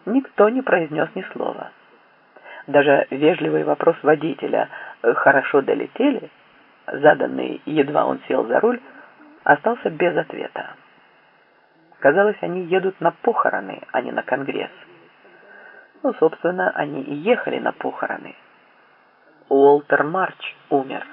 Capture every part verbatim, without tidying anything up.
Никто не произнес ни слова. Даже вежливый вопрос водителя «хорошо долетели?», заданный едва он сел за руль, остался без ответа. Казалось, они едут на похороны, а не на конгресс. Ну, собственно, они и ехали на похороны. Уолтер Марч умер.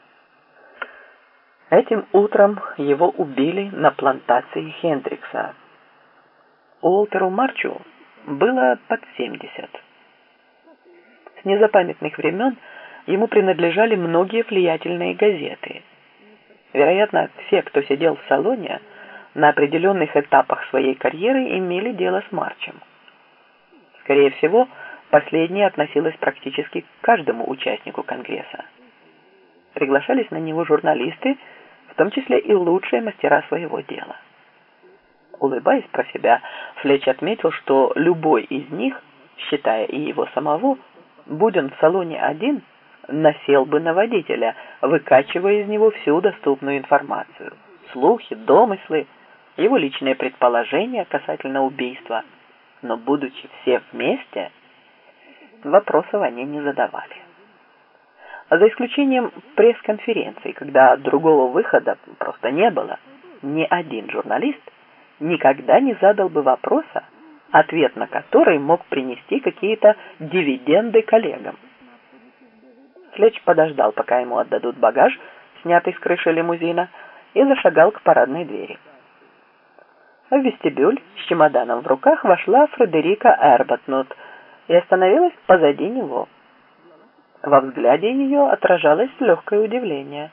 Этим утром его убили на плантации Хендрикса. Уолтеру Марчу было под семьдесят. С незапамятных времен ему принадлежали многие влиятельные газеты. Вероятно, все, кто сидел в салоне, на определенных этапах своей карьеры имели дело с Марчем. Скорее всего, последнее относилось практически к каждому участнику Конгресса. Приглашались на него журналисты, в том числе и лучшие мастера своего дела. Улыбаясь про себя, Флетч отметил, что любой из них, считая и его самого, будь он в салоне один, насел бы на водителя, выкачивая из него всю доступную информацию, слухи, домыслы, его личные предположения касательно убийства. Но, будучи все вместе, вопросов они не задавали. За исключением пресс-конференций, когда другого выхода просто не было, ни один журналист никогда не задал бы вопроса, ответ на который мог принести какие-то дивиденды коллегам. Флетч подождал, пока ему отдадут багаж, снятый с крыши лимузина, и зашагал к парадной двери. В вестибюль с чемоданом в руках вошла Фредерика Эрбатнот и остановилась позади него. Во взгляде ее отражалось легкое удивление.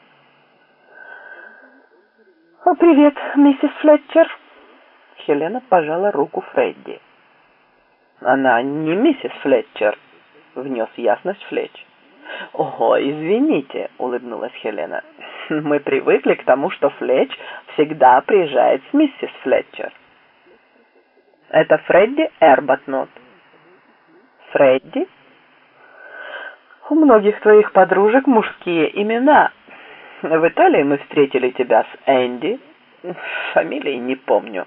«О, привет, миссис Флетчер!» Хелена пожала руку Фредди. «Она не миссис Флетчер», — внес ясность Флетч. «Ого, извините», — улыбнулась Хелена. «Мы привыкли к тому, что Флетч всегда приезжает с миссис Флетчер». «Это Фредди Эрбатнот». «Фредди? У многих твоих подружек мужские имена. В Италии мы встретили тебя с Энди. Фамилии не помню».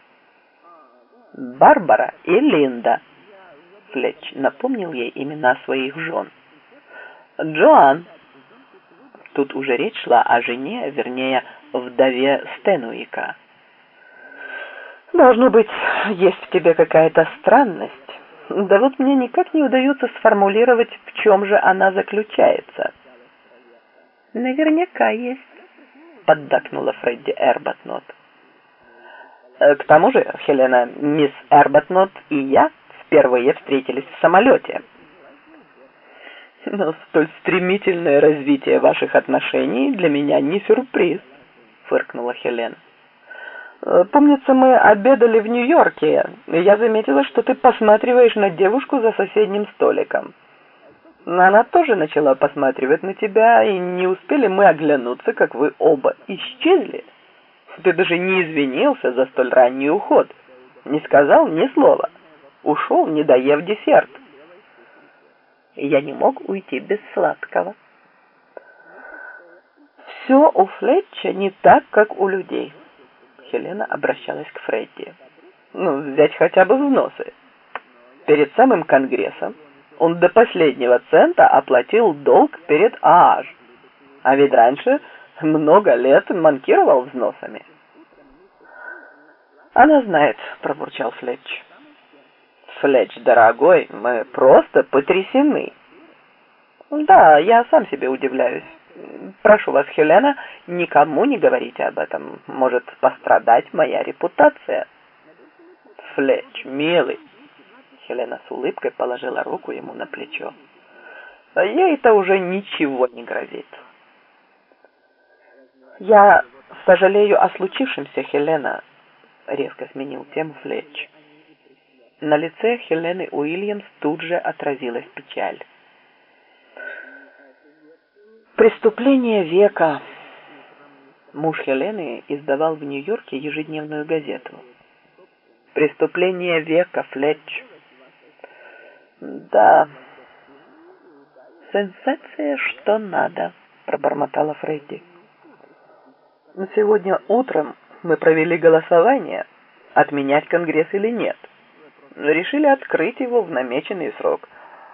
«Барбара и Линда». Флетч напомнил ей имена своих жен. «Джоан». Тут уже речь шла о жене, вернее, вдове Стенуика. «Должно быть, есть в тебе какая-то странность. Да вот мне никак не удается сформулировать, в чем же она заключается». «Наверняка есть», — поддакнула Фредди Эрбатнот. «К тому же, Хелена, мисс Эрбатнот и я впервые встретились в самолете». «Но столь стремительное развитие ваших отношений для меня не сюрприз», — фыркнула Хелена. «Помнится, мы обедали в Нью-Йорке, и я заметила, что ты посматриваешь на девушку за соседним столиком. Она тоже начала посматривать на тебя, и не успели мы оглянуться, как вы оба исчезли. Ты даже не извинился за столь ранний уход, не сказал ни слова, ушел, не доев десерт». Я не мог уйти без сладкого. «Все у Флетча не так, как у людей». Хелена обращалась к Фредди. «Ну, взять хотя бы взносы. Перед самым конгрессом он до последнего цента оплатил долг перед ААЖ, а ведь раньше много лет манкировал взносами». «Она знает», — пробурчал Флетч. «Флетч, дорогой, мы просто потрясены». «Да, я сам себе удивляюсь. Прошу вас, Хелена, никому не говорите об этом. Может пострадать моя репутация». «Флетч, милый», — Хелена с улыбкой положила руку ему на плечо. «Ей-то уже ничего не грозит». «Я сожалею о случившемся, Хелена», — резко сменил тему Флетч. На лице Хелены Уильямс тут же отразилась печаль. «Преступление века». Муж Хелены издавал в Нью-Йорке ежедневную газету. «Преступление века, Флетч». «Да, сенсация, что надо», — пробормотала Фредди. «Сегодня утром мы провели голосование, отменять конгресс или нет. решили открыть его в намеченный срок –